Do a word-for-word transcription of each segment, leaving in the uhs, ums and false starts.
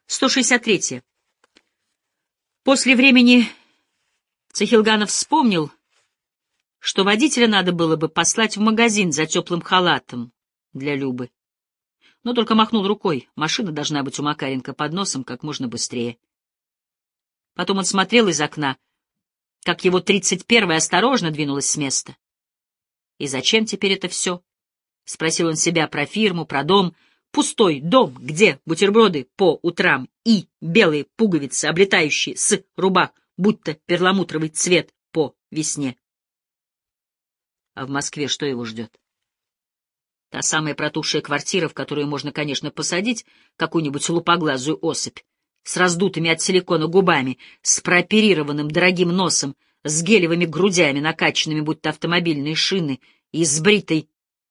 сто шестьдесят третье. После времени Цихилганов вспомнил, что водителя надо было бы послать в магазин за теплым халатом для Любы. Но только махнул рукой. Машина должна быть у Макаренко под носом как можно быстрее. Потом он смотрел из окна, как его тридцать первая осторожно двинулась с места. И зачем теперь это все? Спросил он себя про фирму, про дом. Пустой дом, где бутерброды по утрам и белые пуговицы, облетающие с рубах, будто перламутровый цвет по весне. А в Москве что его ждет? Та самая протухшая квартира, в которую можно, конечно, посадить какую-нибудь лупоглазую особь, с раздутыми от силикона губами, с прооперированным дорогим носом, с гелевыми грудями, накачанными будто автомобильные шины, и с бритой.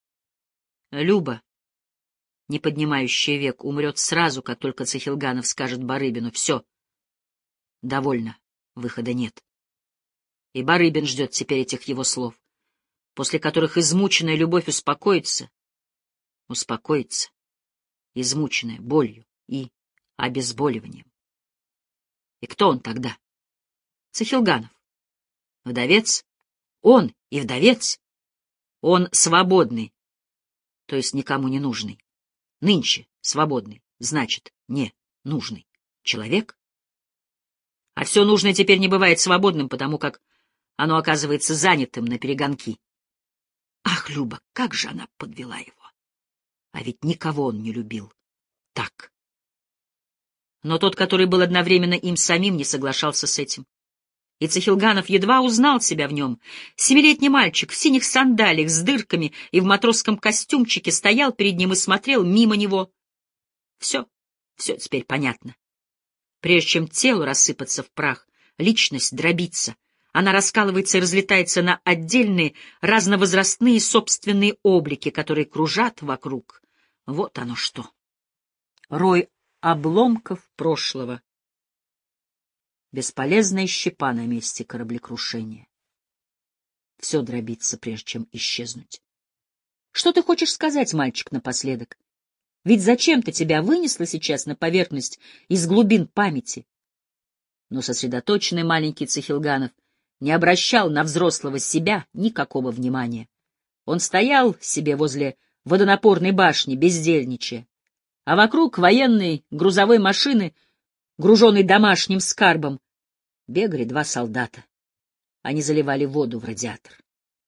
Люба, не поднимающая век, умрет сразу, как только Цихилганов скажет Барыбину: «Все, довольно, выхода нет». И Барыбин ждет теперь этих его слов, после которых измученная любовь успокоится, успокоится, измученная болью и обезболиванием. И кто он тогда? Цихилганов. Вдовец? Он и вдовец? Он свободный, то есть никому не нужный. Нынче свободный, значит, не нужный человек. А все нужное теперь не бывает свободным, потому как оно оказывается занятым на перегонки. Ах, Люба, как же она подвела его! А ведь никого он не любил так. Но тот, который был одновременно им самим, не соглашался с этим. И Цихилганов едва узнал себя в нем. Семилетний мальчик в синих сандалиях с дырками и в матросском костюмчике стоял перед ним и смотрел мимо него. Все, все теперь понятно. Прежде чем тело рассыпаться в прах, личность дробится. Она раскалывается и разлетается на отдельные, разновозрастные собственные облики, которые кружат вокруг. Вот оно что. Рой обломков прошлого. Бесполезная щепа на месте кораблекрушения. Все дробится, прежде чем исчезнуть. Что ты хочешь сказать, мальчик, напоследок? Ведь зачем-то тебя вынесло сейчас на поверхность из глубин памяти. Но сосредоточенный маленький Цихилганов не обращал на взрослого себя никакого внимания. Он стоял себе возле водонапорной башни, бездельничая, а вокруг военной грузовой машины, груженной домашним скарбом, бегали два солдата. Они заливали воду в радиатор.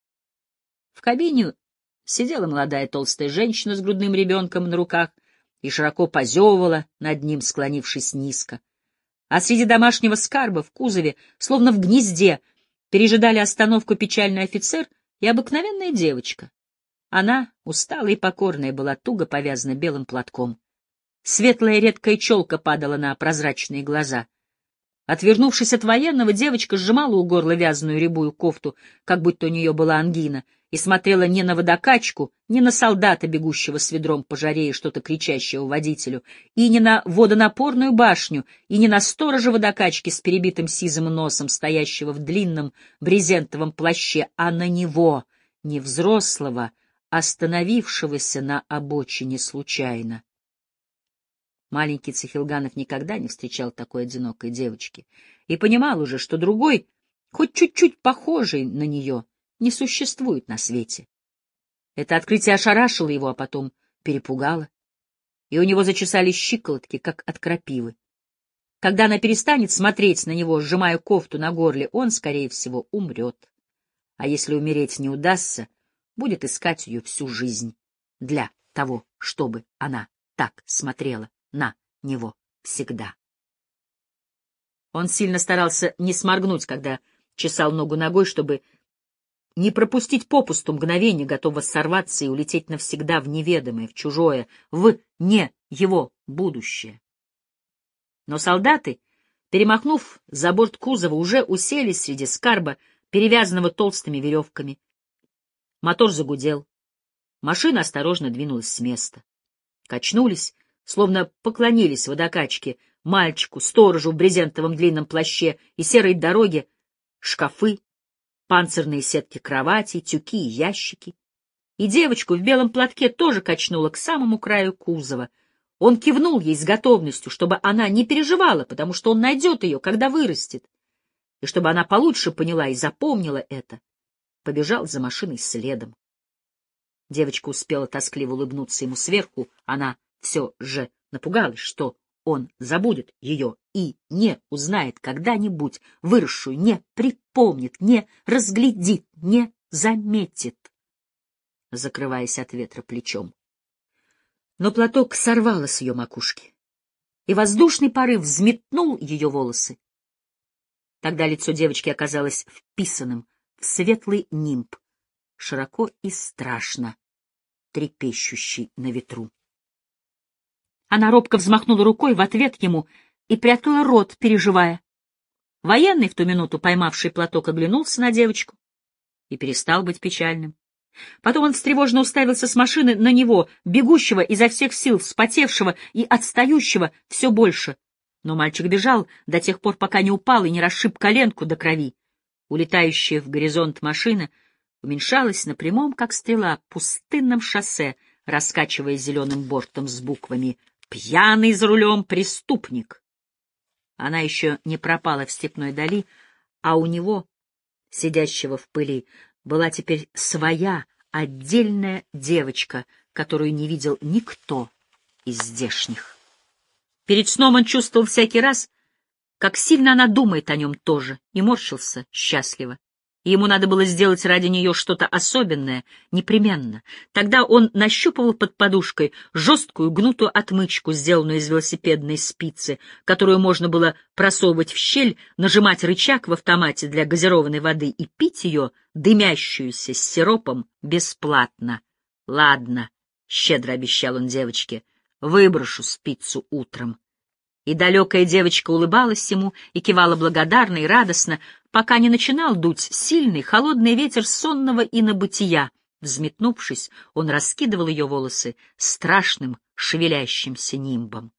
В кабине сидела молодая толстая женщина с грудным ребенком на руках и широко позевывала над ним, склонившись низко. А среди домашнего скарба в кузове, словно в гнезде, пережидали остановку печальный офицер и обыкновенная девочка. Она, усталая и покорная, была туго повязана белым платком. Светлая редкая челка падала на прозрачные глаза. Отвернувшись от военного, девочка сжимала у горла вязаную рябую кофту, как будто у нее была ангина, и смотрела не на водокачку, не на солдата, бегущего с ведром по жаре и что-то кричащего водителю, и не на водонапорную башню, и не на сторожа водокачки с перебитым сизым носом, стоящего в длинном брезентовом плаще, а на него, не взрослого, остановившегося на обочине случайно. Маленький Цихилганов никогда не встречал такой одинокой девочки и понимал уже, что другой, хоть чуть-чуть похожий на нее, не существует на свете. Это открытие ошарашило его, а потом перепугало, и у него зачесались щиколотки, как от крапивы. Когда она перестанет смотреть на него, сжимая кофту на горле, он, скорее всего, умрет. А если умереть не удастся, будет искать ее всю жизнь для того, чтобы она так смотрела на него всегда. Он сильно старался не сморгнуть, когда чесал ногу ногой, чтобы не пропустить попусту мгновение, готово сорваться и улететь навсегда в неведомое, в чужое, в не его будущее. Но солдаты, перемахнув за борт кузова, уже уселись среди скарба, перевязанного толстыми веревками. Мотор загудел. Машина осторожно двинулась с места. Качнулись, словно поклонились водокачке, мальчику, сторожу в брезентовом длинном плаще и серой дороге, шкафы, панцирные сетки кроватей, тюки и ящики. И девочку в белом платке тоже качнуло к самому краю кузова. Он кивнул ей с готовностью, чтобы она не переживала, потому что он найдет ее, когда вырастет. И чтобы она получше поняла и запомнила это, побежал за машиной следом. Девочка успела тоскливо улыбнуться ему сверху, она все же напугалась, что он забудет ее и не узнает когда-нибудь, выросшую, не припомнит, не разглядит, не заметит, закрываясь от ветра плечом. Но платок сорвало с ее макушки, и воздушный порыв взметнул ее волосы. Тогда лицо девочки оказалось вписанным в светлый нимб, широко и страшно трепещущий на ветру. Она робко взмахнула рукой в ответ ему и приоткрыла рот, переживая. Военный, в ту минуту поймавший платок, оглянулся на девочку и перестал быть печальным. Потом он встревоженно уставился с машины на него, бегущего изо всех сил, вспотевшего и отстающего все больше. Но мальчик бежал до тех пор, пока не упал и не расшиб коленку до крови. Улетающая в горизонт машина уменьшалась на прямом, как стрела, пустынном шоссе, раскачивая зеленым бортом с буквами «Пьяный за рулем преступник». Она еще не пропала в степной дали, а у него, сидящего в пыли, была теперь своя отдельная девочка, которую не видел никто из здешних. Перед сном он чувствовал всякий раз, как сильно она думает о нем тоже, и морщился счастливо. И ему надо было сделать ради нее что-то особенное, непременно. Тогда он нащупывал под подушкой жесткую гнутую отмычку, сделанную из велосипедной спицы, которую можно было просовывать в щель, нажимать рычаг в автомате для газированной воды и пить ее, дымящуюся с сиропом, бесплатно. — Ладно, — щедро обещал он девочке, — выброшу спицу утром. И далекая девочка улыбалась ему и кивала благодарно и радостно, пока не начинал дуть сильный, холодный ветер сонного инобытия. Взметнувшись, он раскидывал ее волосы страшным шевелящимся нимбом.